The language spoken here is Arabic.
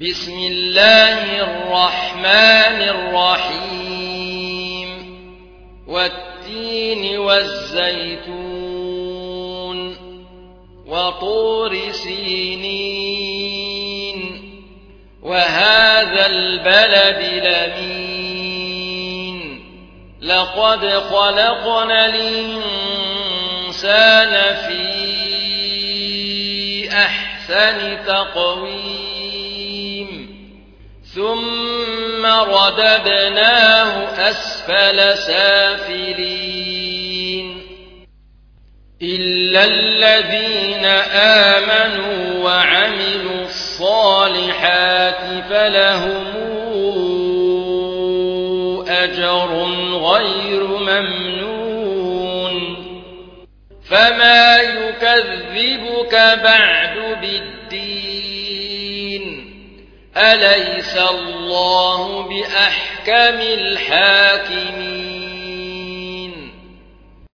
بسم الله الرحمن الرحيم والتين والزيتون وطور سينين وهذا البلد الأمين لقد خلقنا الإنسان في أحسن تقويم ثم رددناه أسفل سافلين إلا الذين آمنوا وعملوا الصالحات فلهم أجر غير ممنون فما يكذبك بعد بالدين أليس الله بأحكم الحاكمين